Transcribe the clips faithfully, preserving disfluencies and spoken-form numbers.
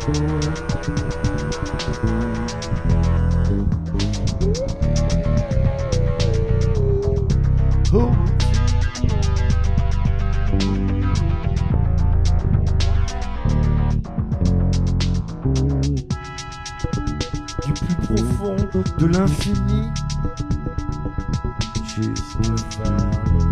Du plus profond de l'infini jusque vers le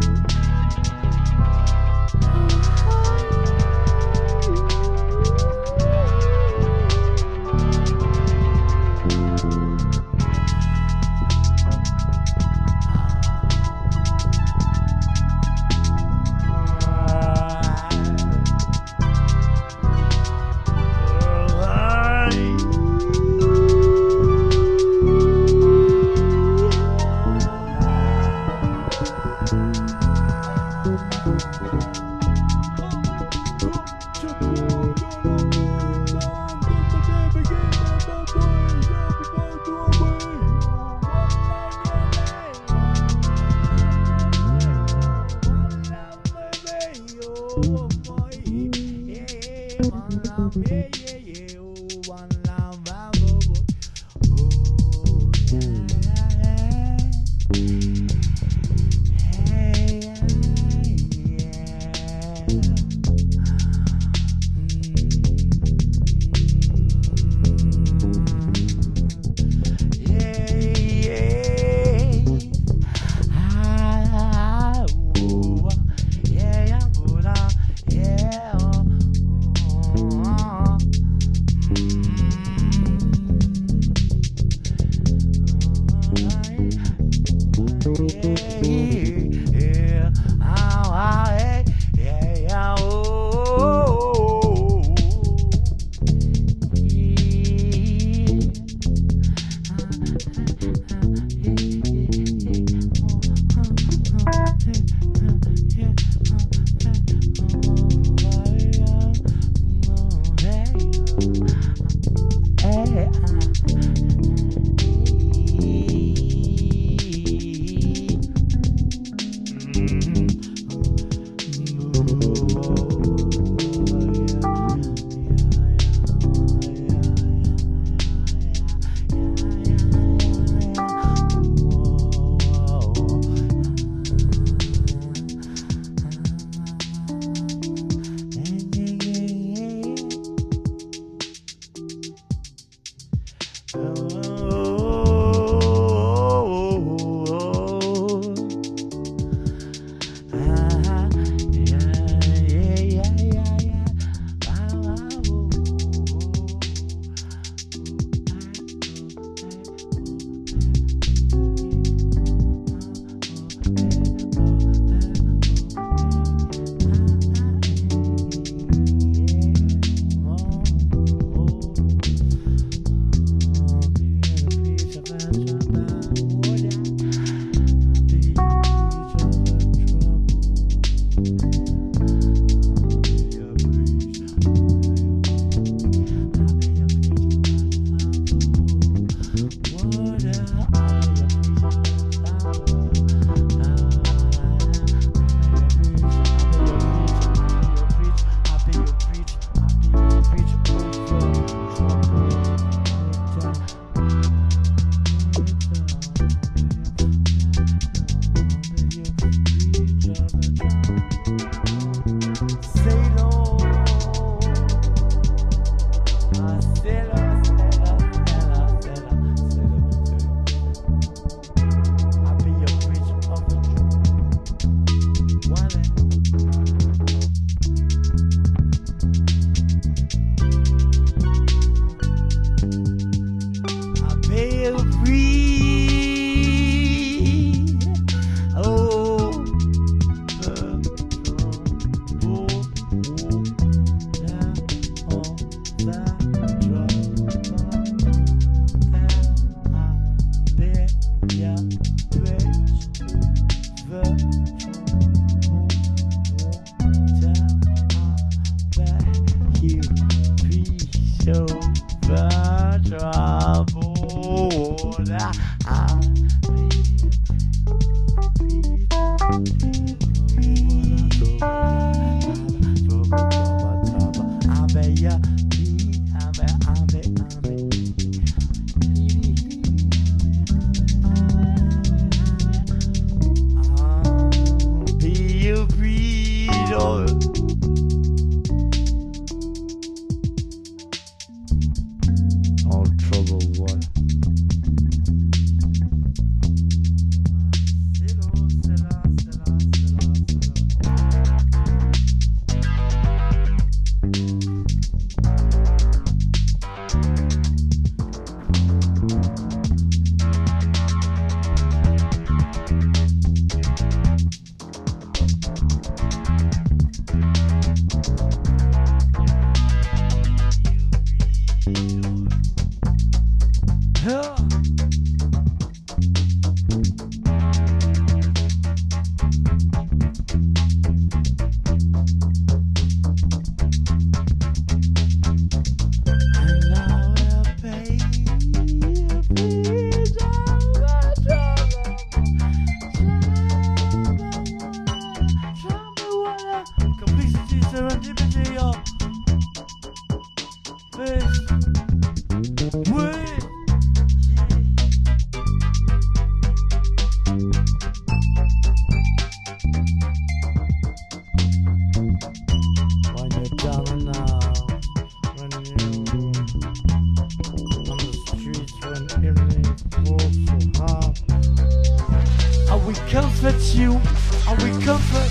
Comfort you, I will comfort.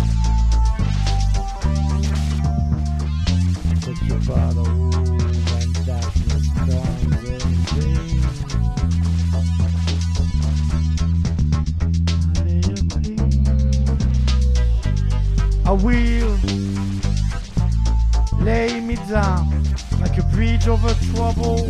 Take your bottle and darkness comes in vain. I will lay me down like a bridge over trouble.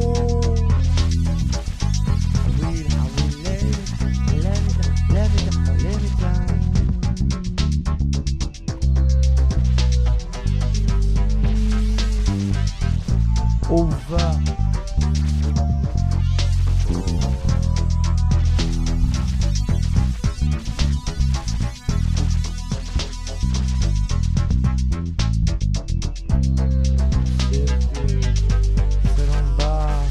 Over. C'est en bas.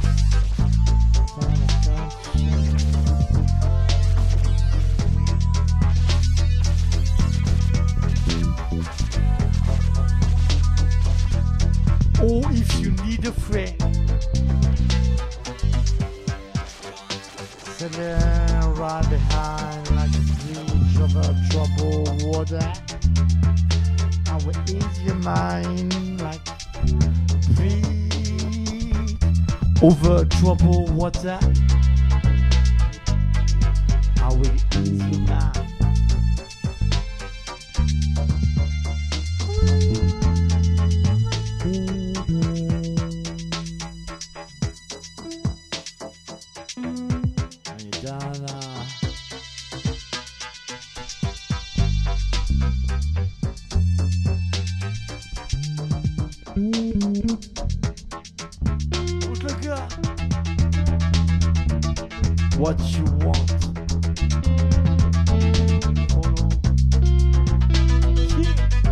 Oh, if you need a friend, sitting right behind like a bridge over troubled water, I will ease your mind like bridge over troubled water. I will ease your mind. Écoute le gars. What you want. Follow. Yeah.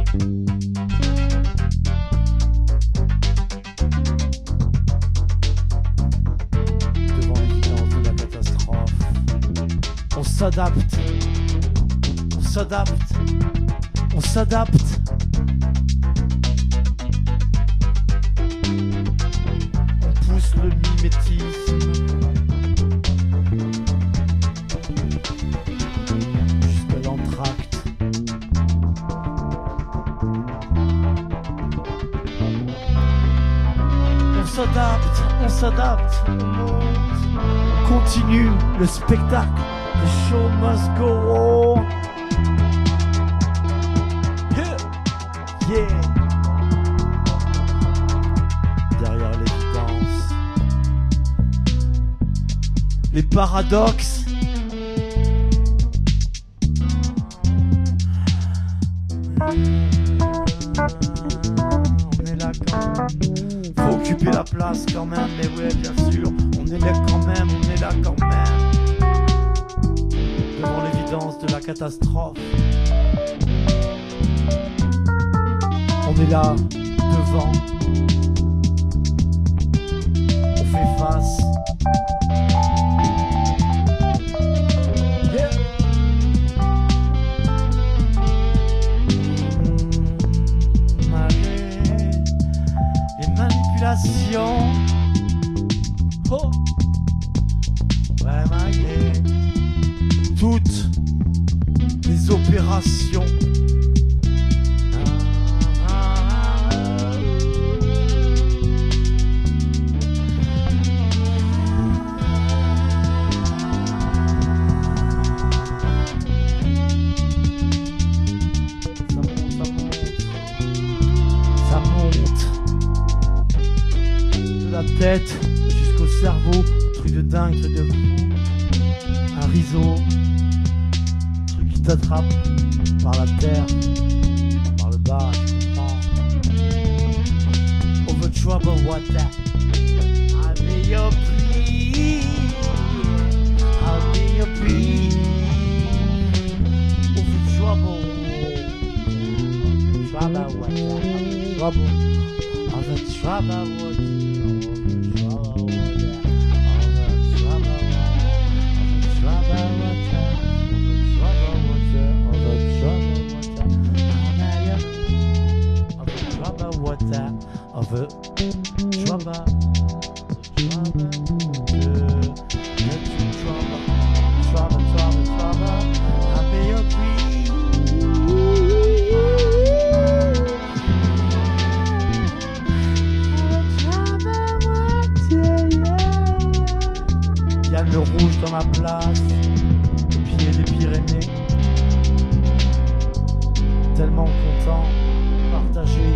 Devant l'évidence de la catastrophe, on s'adapte. On s'adapte. On s'adapte. Le mimétisme jusqu'à l'entracte. On s'adapte, on s'adapte, on monte, on continue le spectacle. The show must go on. Yeah, yeah. Les paradoxes. On est là quand même. Faut occuper la place quand même, mais ouais, bien sûr. On est là quand même, on est là quand même. Devant l'évidence de la catastrophe. On est là, devant. On fait face. Oh, ouais, malgré toutes les opérations, ah, ah, ah. Ça monte, ça monte, ça monte. La tête jusqu'au cerveau, truc de dingue, truc de fou, un rideau, truc qui t'attrape par la terre, par le bas, tu comprends. Over trouble water, I'll be your breeze, I'll be your breeze. Over trouble, trouble water. All the trouble with of a trouble, trouble, trouble, trouble, trouble, I'll be your queen. Il y a le rouge dans ma place, au pied des Pyrénées. Tellement content, partagé.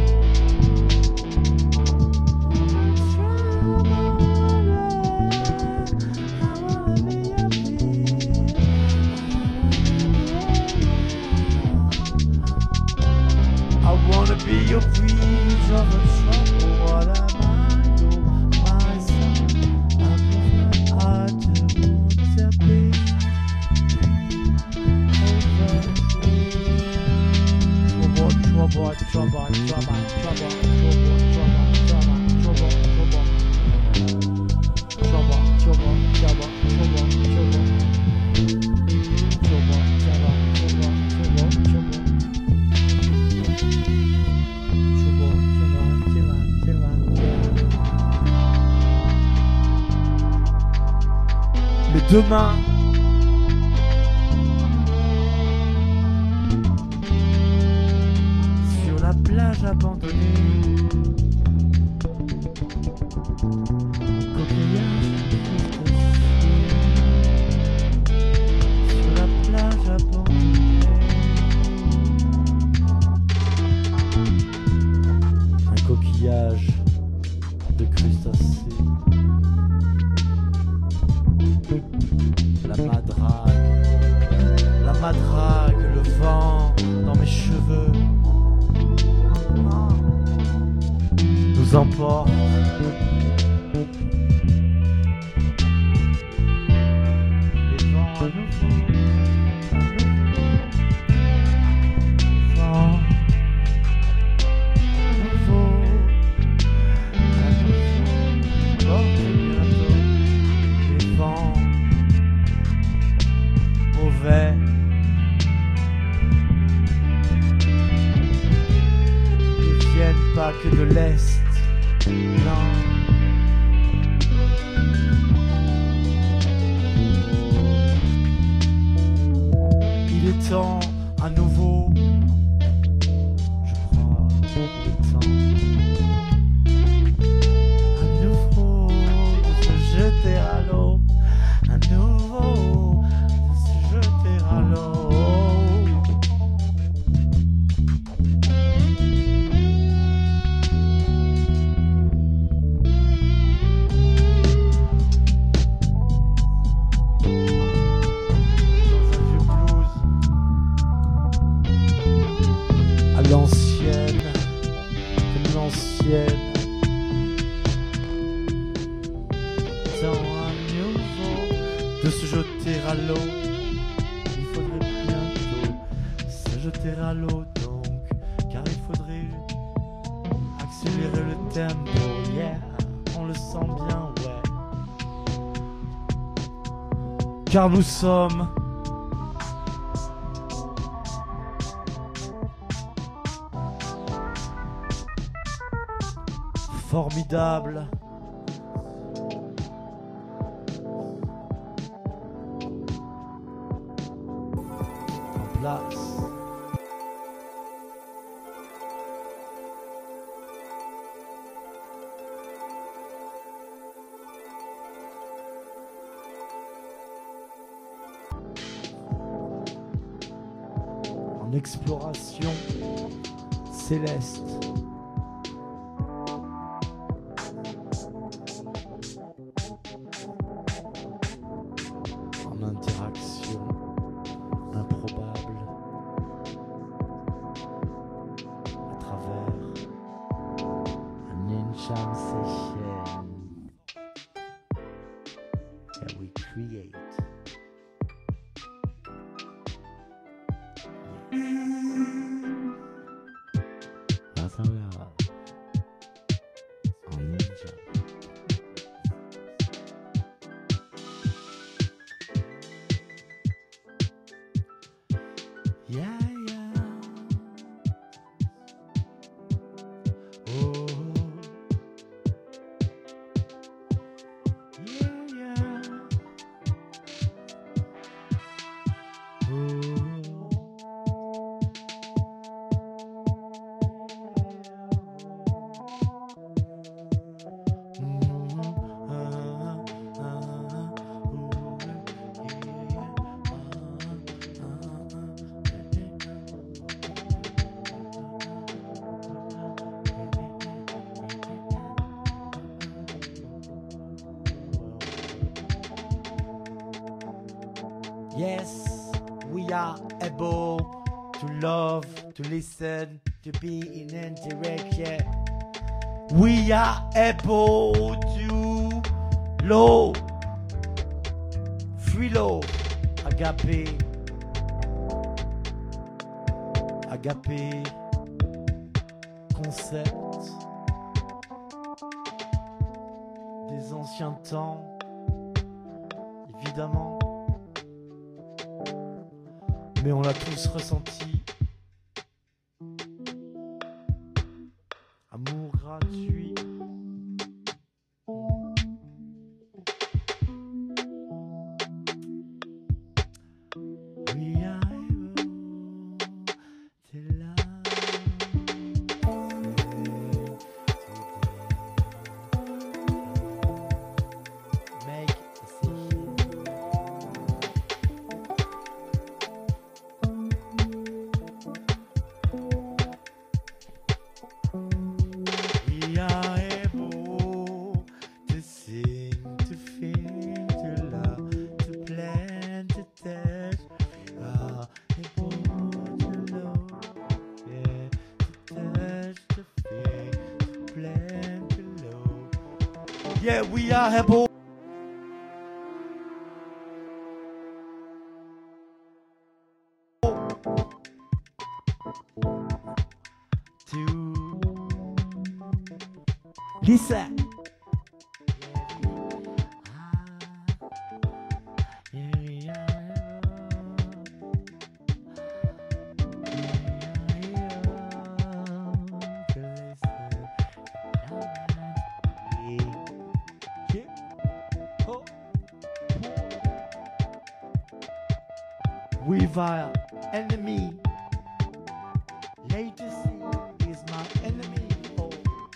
Be your breeze of a trouble, what am I do myself? I prefer I do want to be over. Trouble, trouble, trouble, trouble, trouble, trouble, trouble, trouble, trouble, trouble, trouble, trouble, trouble, trouble. Mais demain, sur la plage abandonnée, coquillage, sur la plage abandonnée, un coquillage de crustacés. La madrague, la madrague, le vent dans mes cheveux nous emporte. Les vents à nouveau, à nouveau, à nouveau, à nouveau, porte bientôt les vents mauvais. Ils viennent pas que de l'Est, non. Il est temps à nouveau, je crois, il est temps à nouveau de se jeter à l'eau, à nouveau de se jeter à l'eau. L'ancienne, comme l'ancienne, dans un nouveau de se jeter à l'eau. Il faudrait bientôt se jeter à l'eau donc, car il faudrait accélérer le tempo. Yeah, on le sent bien, ouais. Car nous sommes formidable. En place. En exploration céleste. Interaction improbable à travers un enchant session that we create. Yes. travers un ninja. Yeah, yeah. Oh. Yeah, yeah. Oh. Yes, we are able to love, to listen, to be in interaction. We are able to love, free love, agape, agape, concept des anciens temps, évidemment. Mais on l'a tous ressenti. Amour gratuit. We are able to love. Make a decision. We are able to sing, to feel, to love, to plan, to touch. We are able to love, yeah, to touch, to feel, to plan, to love. Yeah, we are able. To listen. With our enemy, latency is my enemy. Oh.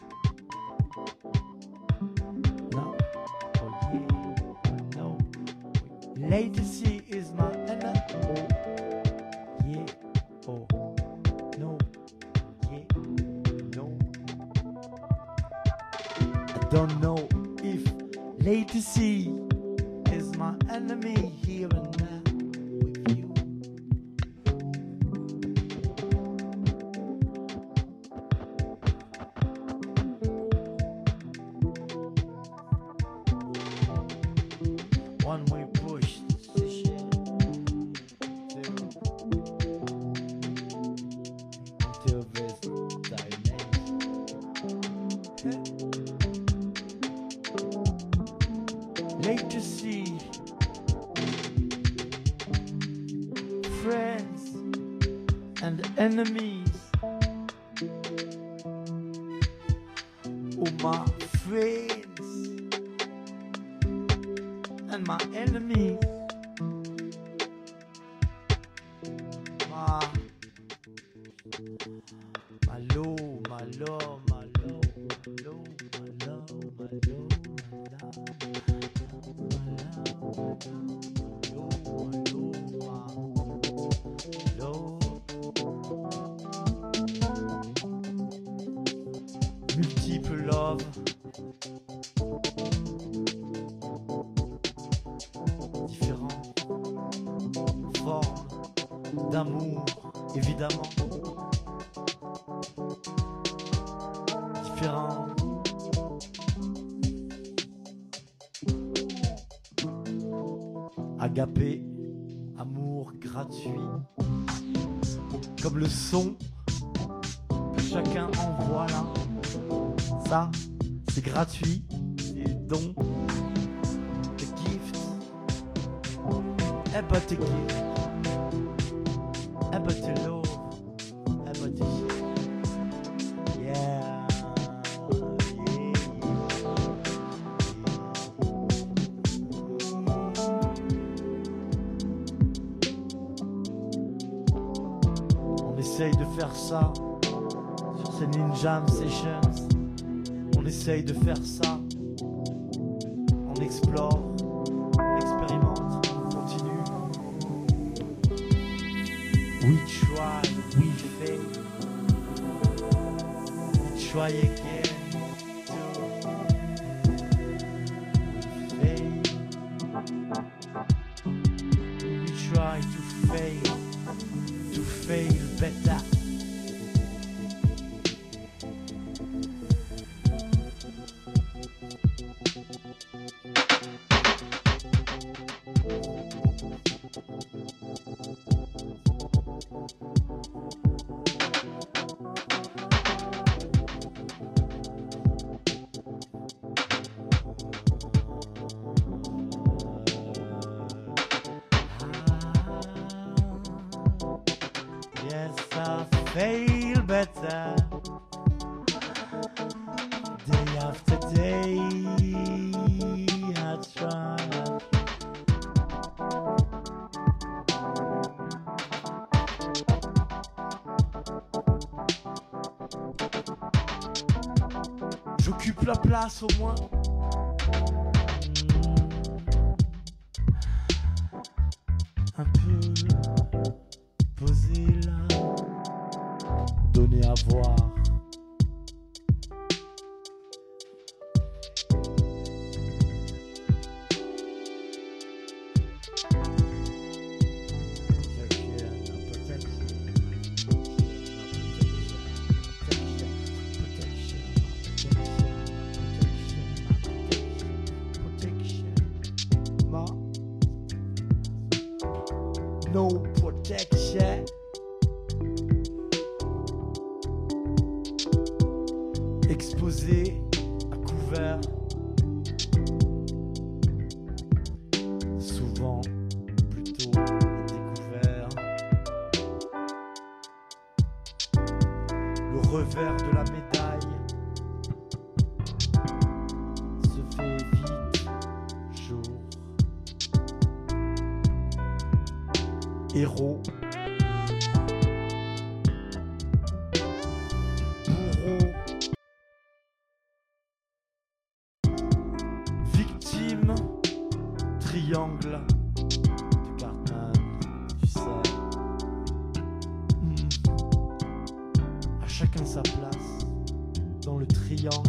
No. Oh yeah. No. Latency is my enemy. Oh. Yeah. Oh. No. Yeah. No. I don't know if latency is my enemy here and now. One way push decision to into this dimension. Latency, friends and enemies. Oh, my friends and my enemies, my, my low, my low, my low, my low, my low, my low, my low, multiple love. D'amour, évidemment, différents. Agapé, amour gratuit, comme le son que chacun envoie là. Ça, c'est gratuit. Et dons. Des gifts. Eh bah tes gifts. Eh bah tes lots. Eh bah tes shit. Yeah. On essaye de faire ça sur ces Ninjam Sessions. On essaye de faire ça. On explore, on expérimente, on continue. We try, we fail. We try again. We fail. We try to fail, to fail better. Yes, I fail better day after day. I try. J'occupe la place au moins. Un peu posé là, donné à voir. No protection. Exposé à couvert. Souvent plutôt découvert. Le revers de la médaille se fait vite jour. Héros, bourreau, victime, triangle de Cartman, tu sais. Hmm. À chacun sa place dans le triangle.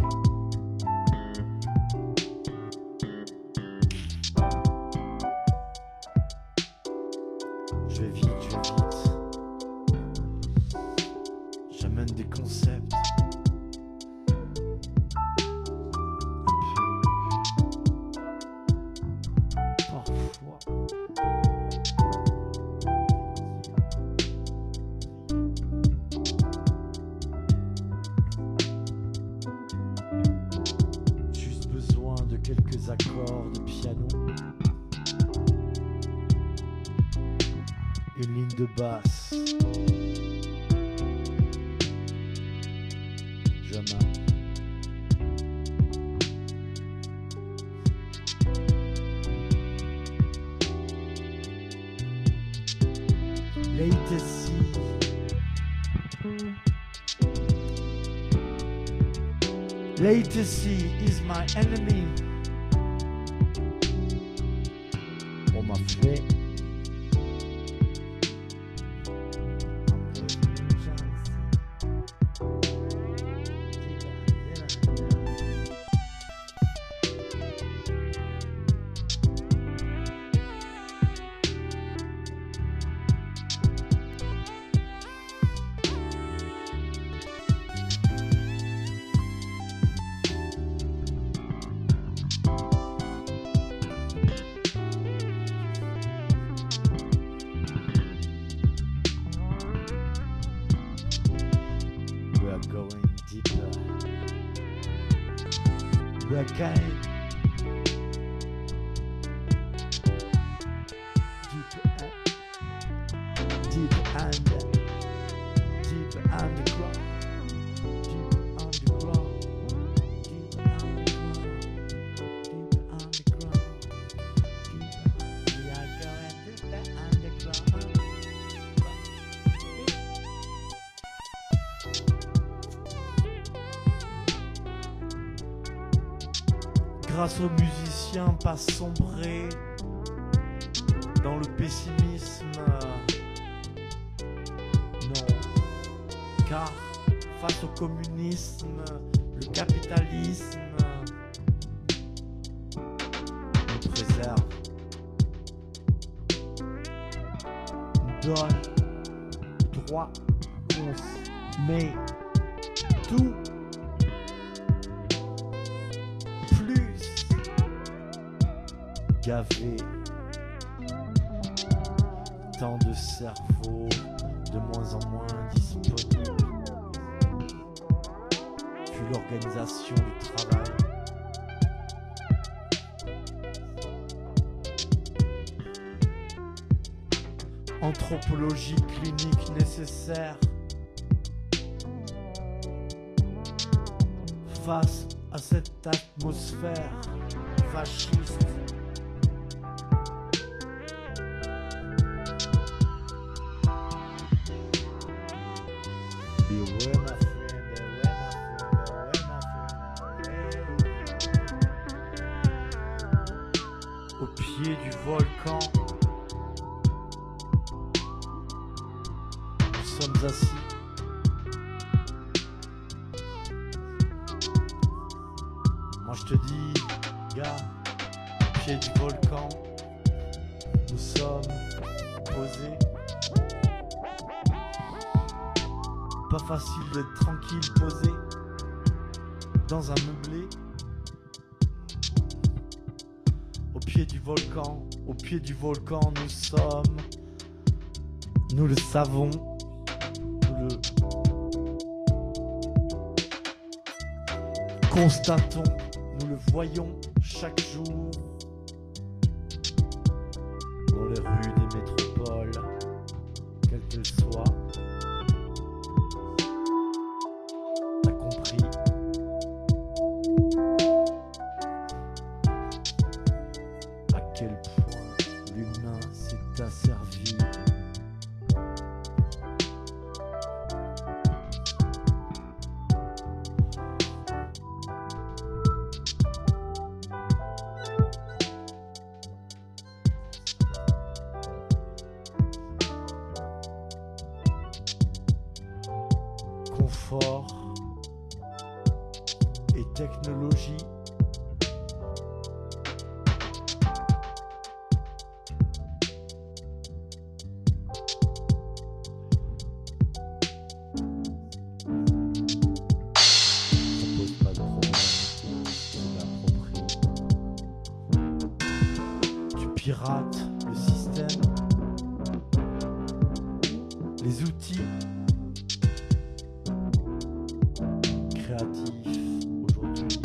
Je vais vite, je vais vite. J'amène des concepts. Un peu. Parfois. Juste besoin de quelques accords de piano. Une ligne de basse. Jamais. Latency. Latency is my enemy. On m'a fait. We are kind. Deep, uh, deep under, deep underground, deep underground, deep underground, deep underground, deep. We are going to the underground. Grâce aux musiciens, pas sombrer dans le pessimisme. Non, car face au communisme, le capitalisme nous préserve, nous donne droit, on met tout. Gavé, tant de cerveaux de moins en moins disponibles, puis l'organisation du travail. Anthropologie clinique nécessaire face à cette atmosphère fasciste. Au pied du volcan, nous sommes assis. Moi je te dis, gars, au pied du volcan, nous sommes posés. Pas facile d'être tranquille, posé dans un meublé. Au pied du volcan, au pied du volcan, nous sommes, nous le savons, nous le constatons, nous le voyons chaque jour dans les rues des métropoles, quelles qu'elles soient. À quel point l'humain s'est asservi. Confort et technologie. Pirate le système, les outils créatifs aujourd'hui.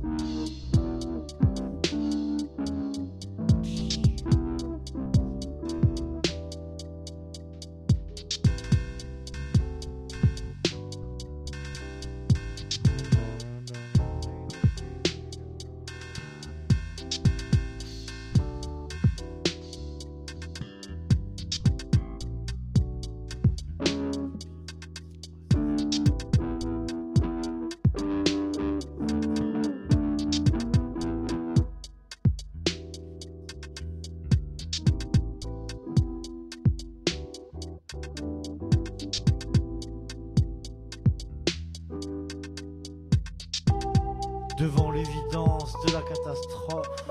Devant l'évidence de la catastrophe,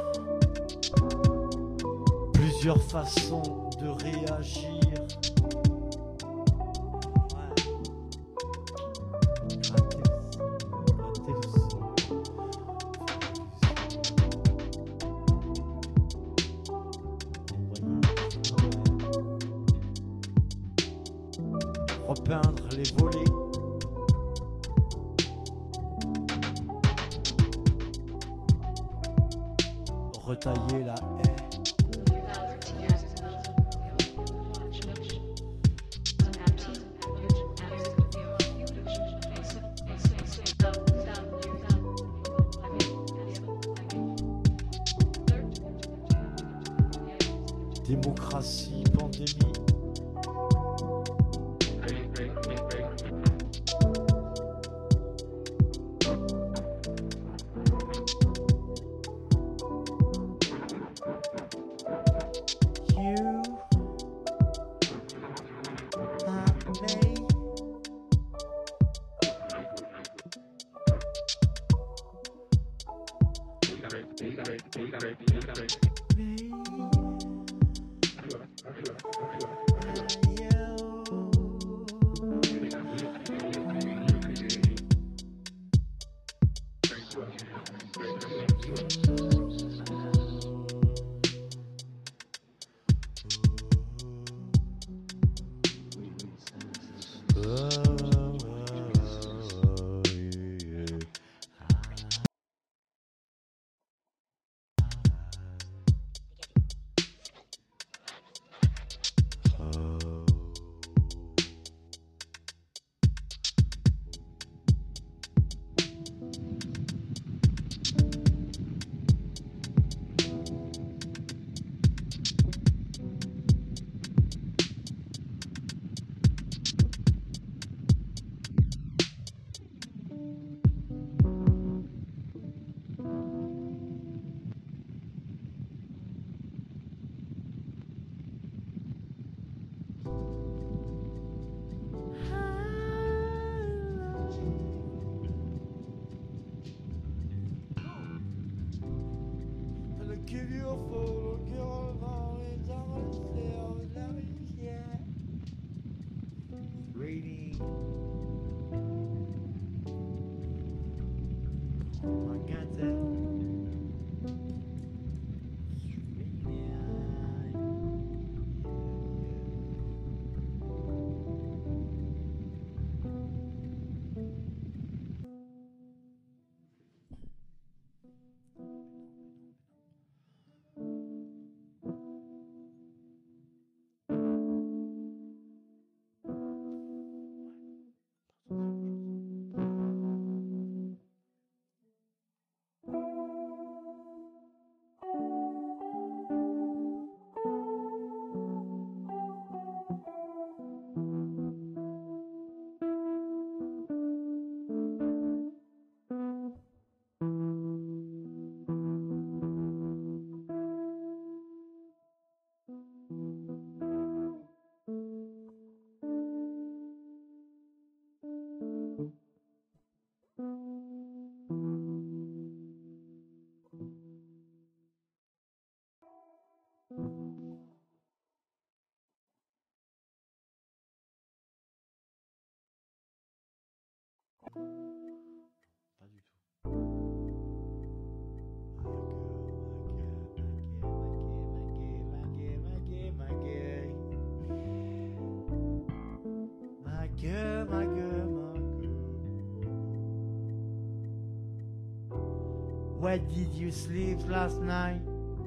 plusieurs façons de réagir. Repeindre les volets. retailler la haie. Démocratie, pandémie. Pas du tout. My girl, my girl, my girl. Where did you sleep last night?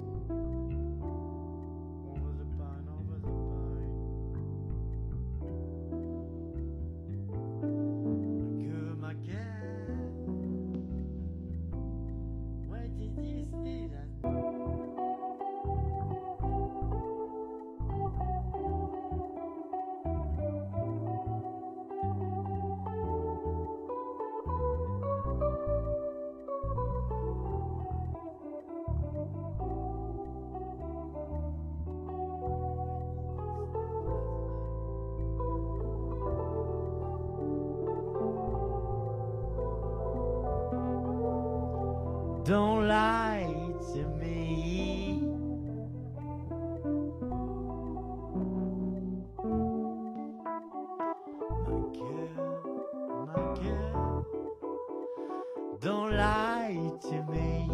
Over the pine, over the pine. My girl, my girl. Where did you sleep last night? Don't lie to me. My girl, my girl. Don't lie to me.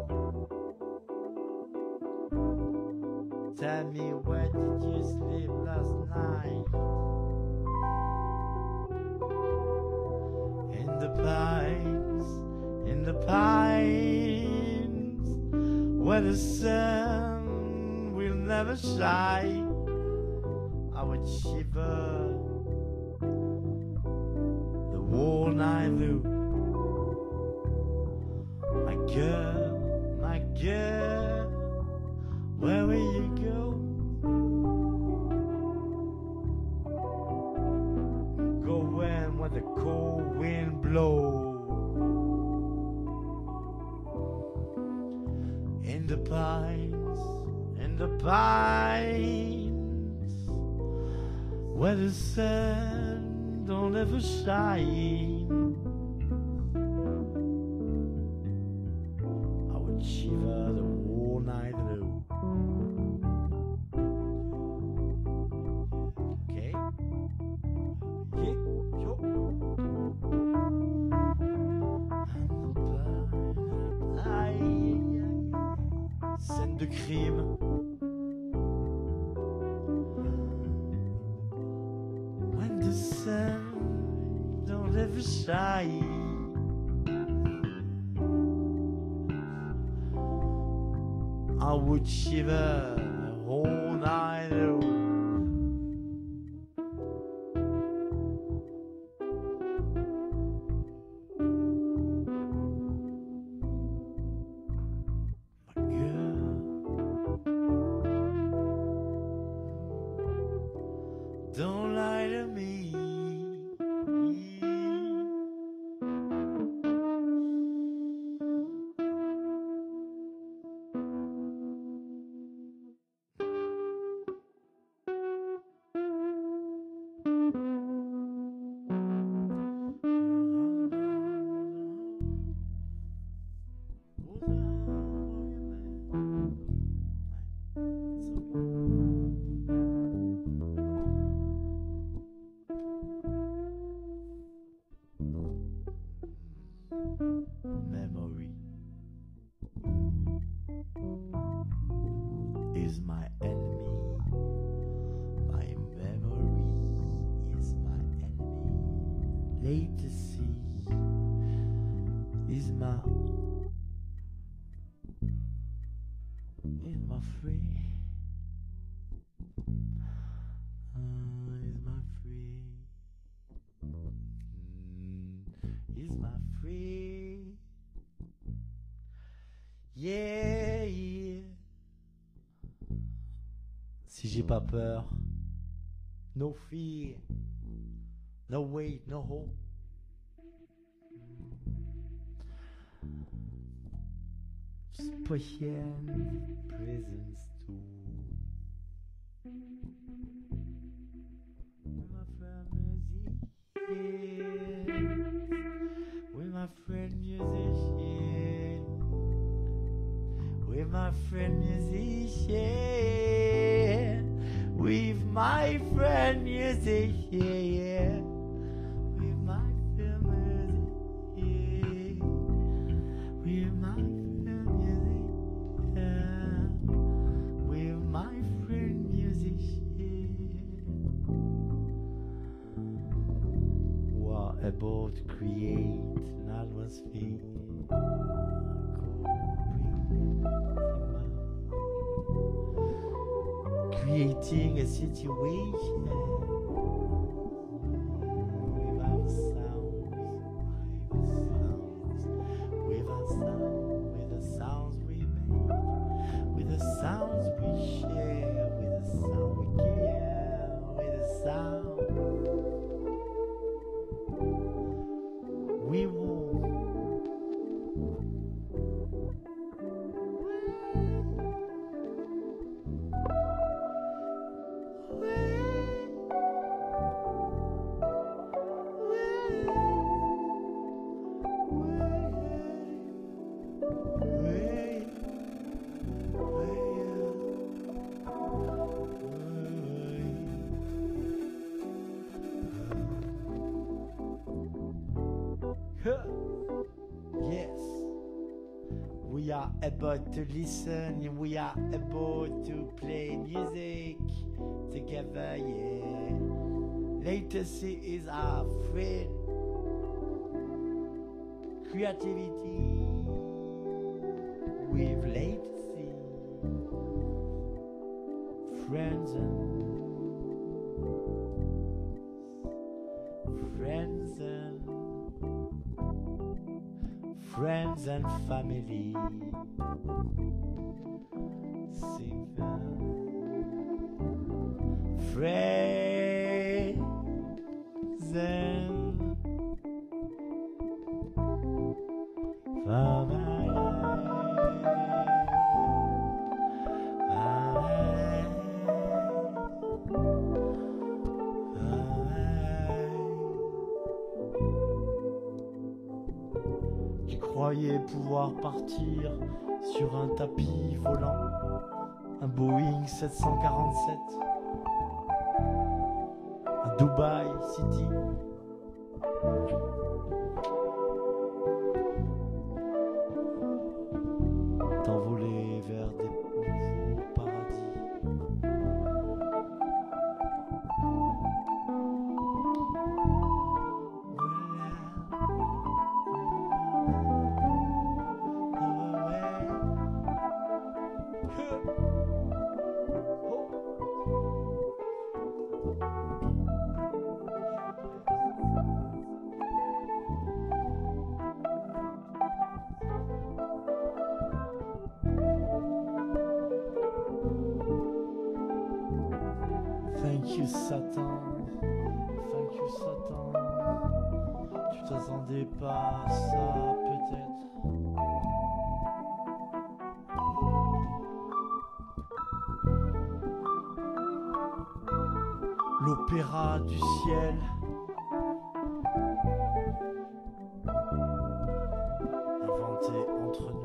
Tell me, where did you sleep last night? In the pines, in the pines. Where where the sun will never shine. I would shiver the whole night through. My girl, my girl, where will you go? Go when, when the cold wind blows. In the pines, in the pines, where the sun don't ever shine. I would shiver the whole night through. Okay? Okay, sure. Scène de crime. When the sun don't ever shine. I would shiver the whole night through. Don't lie to me. Memory is my enemy. My memory is my enemy. Latency is my is my friend. Uh, is my friend. Mm, is my friend. Yeah, yeah. Si j'ai pas peur, no fear, no wait, no hope. Spoken presence too. With my friend musician, with my friend musician, with my friend musician, with my friend musician, with my friend musician, with my friend musician, with my friend musician, who are able to create an atmosphere. Creating a situation without sounds, without sounds, with the sounds we make, with the sounds we share, with the sound we care, with the sound we want. Yes, we are able to listen, we are able to play music together, yeah. Latency is our friend. Creativity with latency. friends and family. Sing friends and family. Tu croyais pouvoir partir sur un tapis volant, un Boeing sept cent quarante-sept à Dubai City. T'envoler vers des nouveaux paradis. Thank you Satan, thank you Satan. Tu t'attendais pas à ça peut-être. L'opéra du ciel. Inventé entre nous.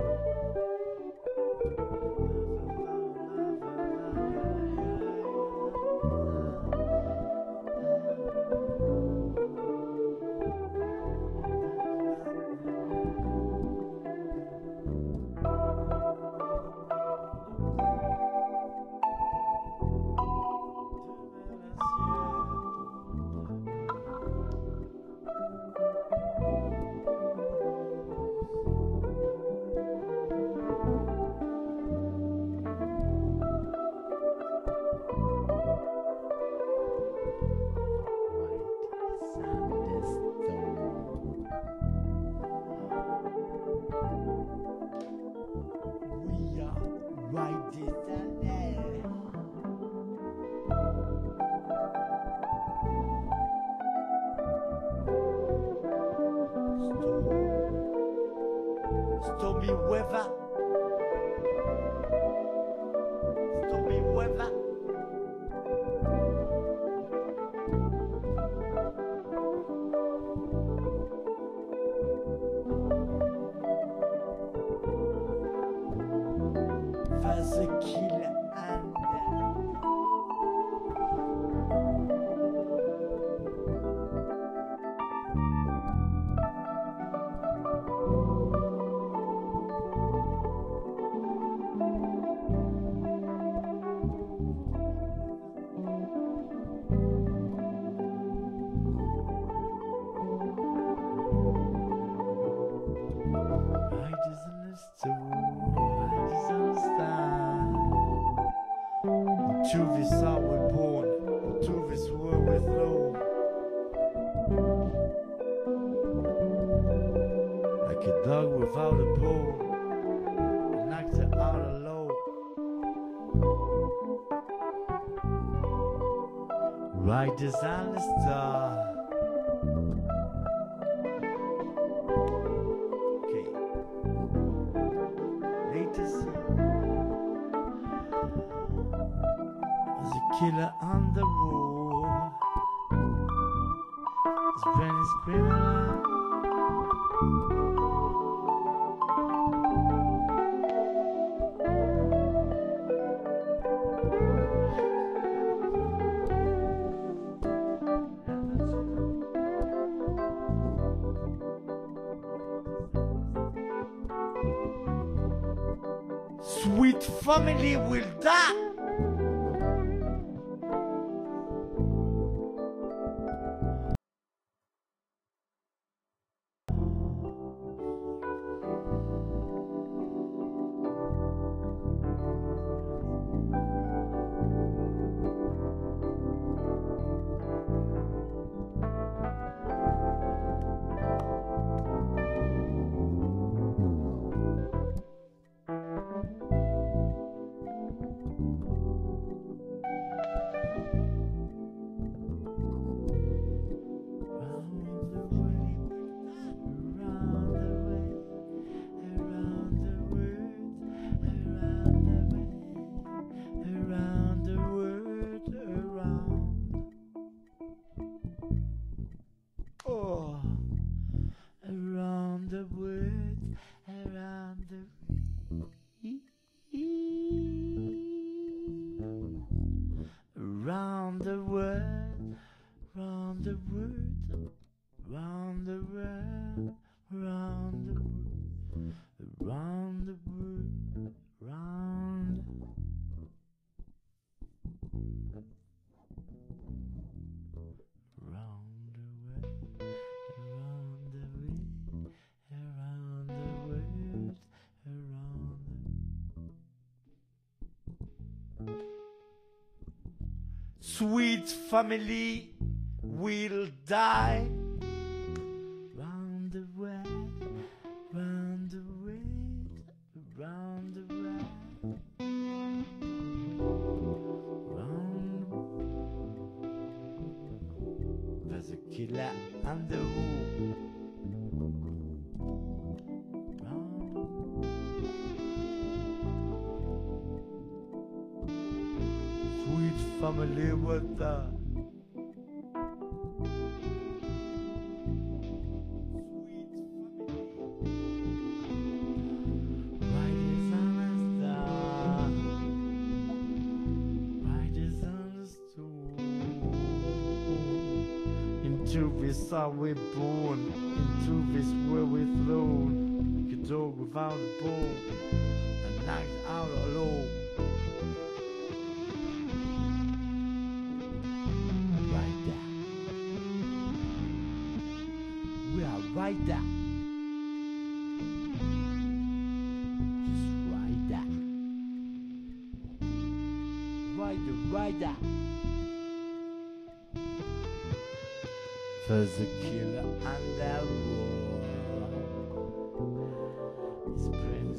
Right this and there. Stormy weather. Stormy weather. Vas a kill and I disunderstand. Into this hour we're born, into this world we're thrown. Like a dog without a bone, an actor out alone. Riders on the star. Okay. Latest was a killer on the road. His brain is criminal. Sweet family will die. around the around the world, round the world, round the world, round the world, round the world, round. Round the world, around the world, around the world, around the... Sweet family will die. Round the world, round the world, around the world. There's a killer on the roof. Sweet family with the into this are we born, into this were we thrown, like a dog without a bone, and knocked out alone. Right there. We are right there. Just right there. Right there, right there. There's a killer on the wall. His prince.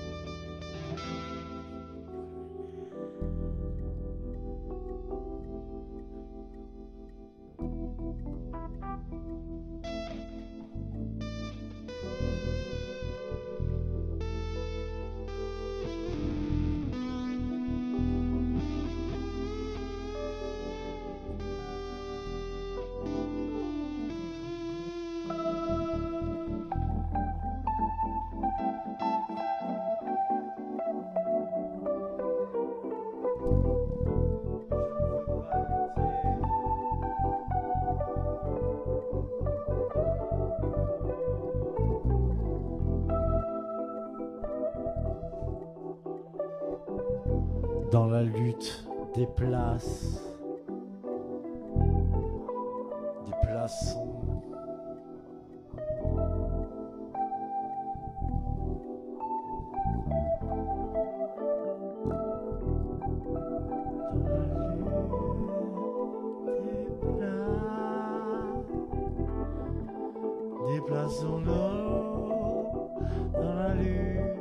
Dans la lutte des places, des plaçons. Déplaçons-nous dans la lutte.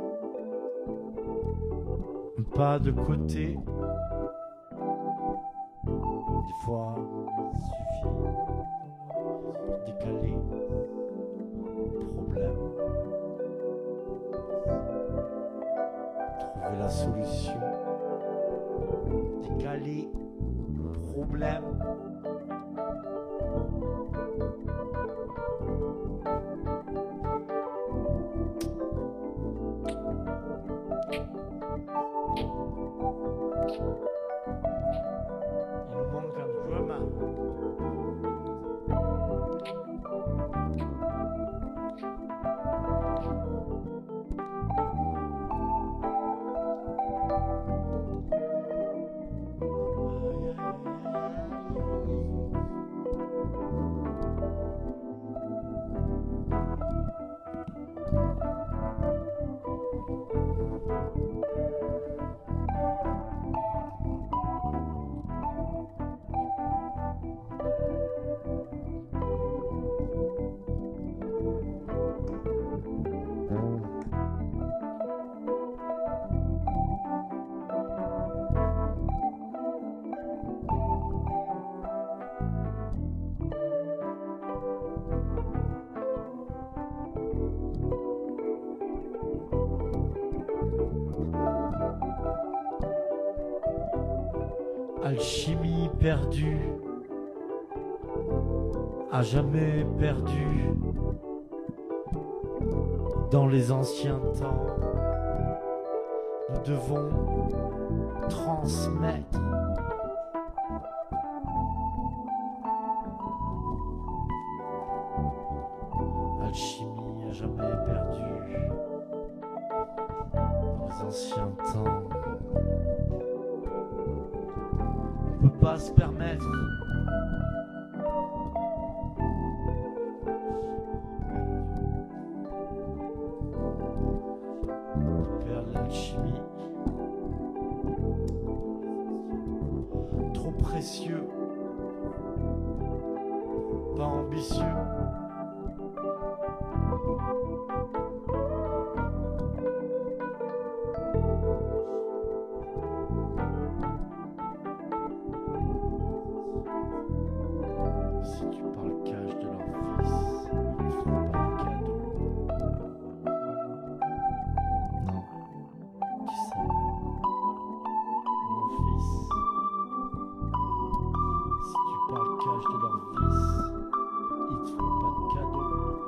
Pas de côté. Des fois, il suffit de décaler. Problème. Trouver la solution. Décaler. Problème. Il nous manque un drummer. Alchimie perdue, à jamais perdue. Dans les anciens temps, nous devons transmettre alchimie à jamais perdue. Dans les anciens temps, on ne peut pas se permettre de perdre l'alchimie. Trop précieux, pas ambitieux. Si tu parles cash de leur fils, ils ne feront pas de cadeau. Non, tu sais, mon fils, si tu parles cash de leur fils, ils ne te feront pas de cadeau.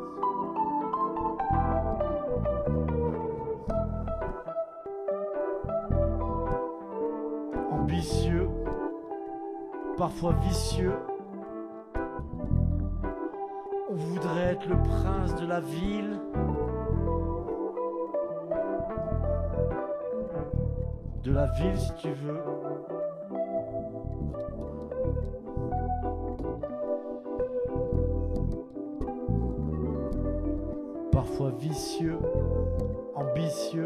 Ambitieux, parfois vicieux. On voudrait être le prince de la ville. De la ville si tu veux. Parfois vicieux, ambitieux.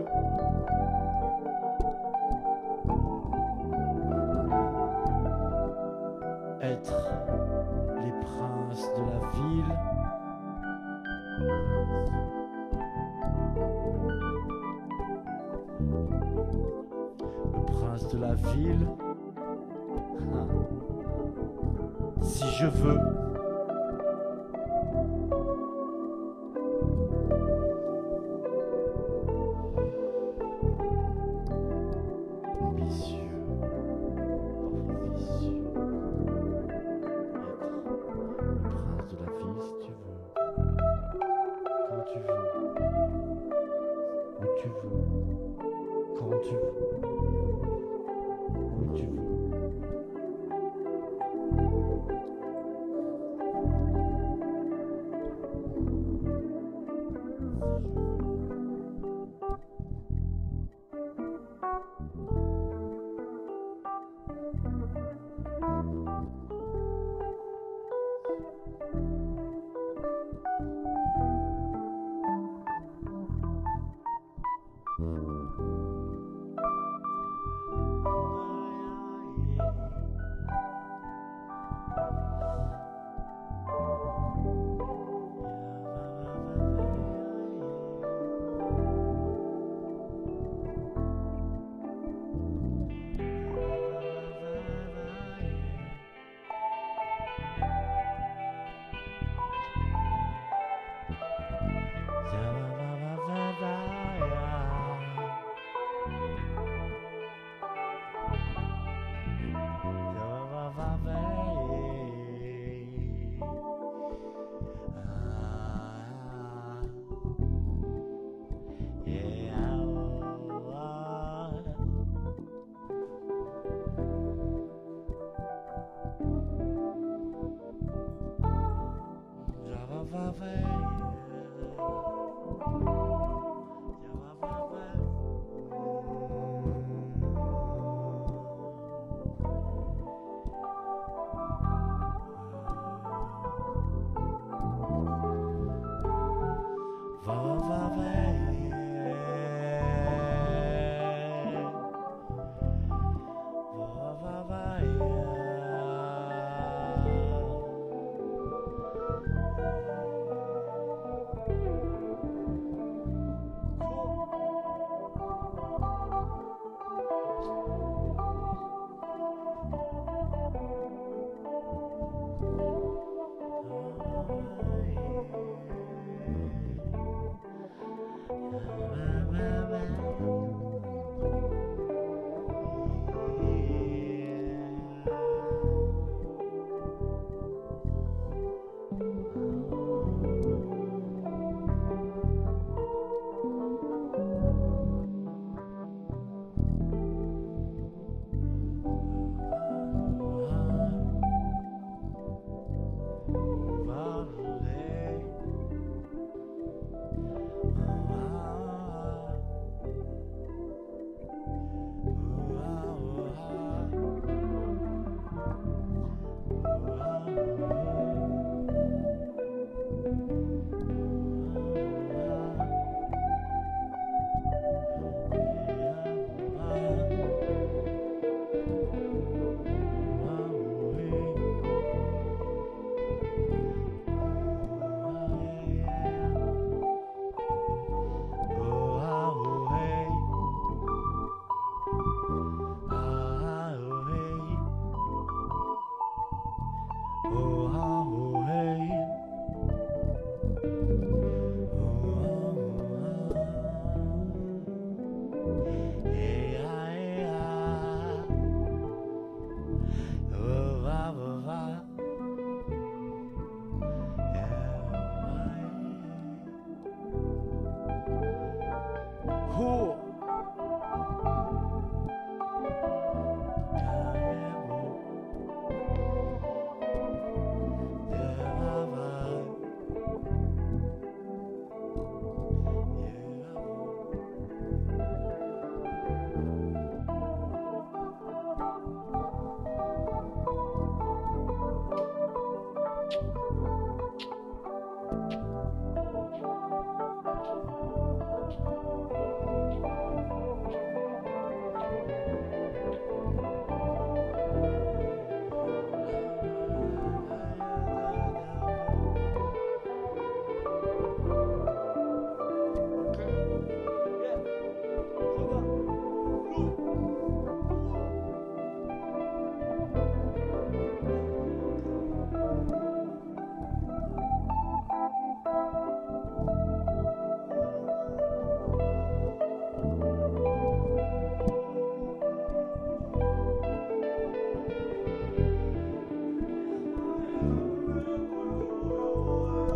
Être les princes de la ville. Le prince de la ville. Si je veux. Ambitieux, parfois vicieux. Être le prince de la ville si tu veux. Quand tu veux. Où tu veux. Quand tu veux. Où tu veux. haut.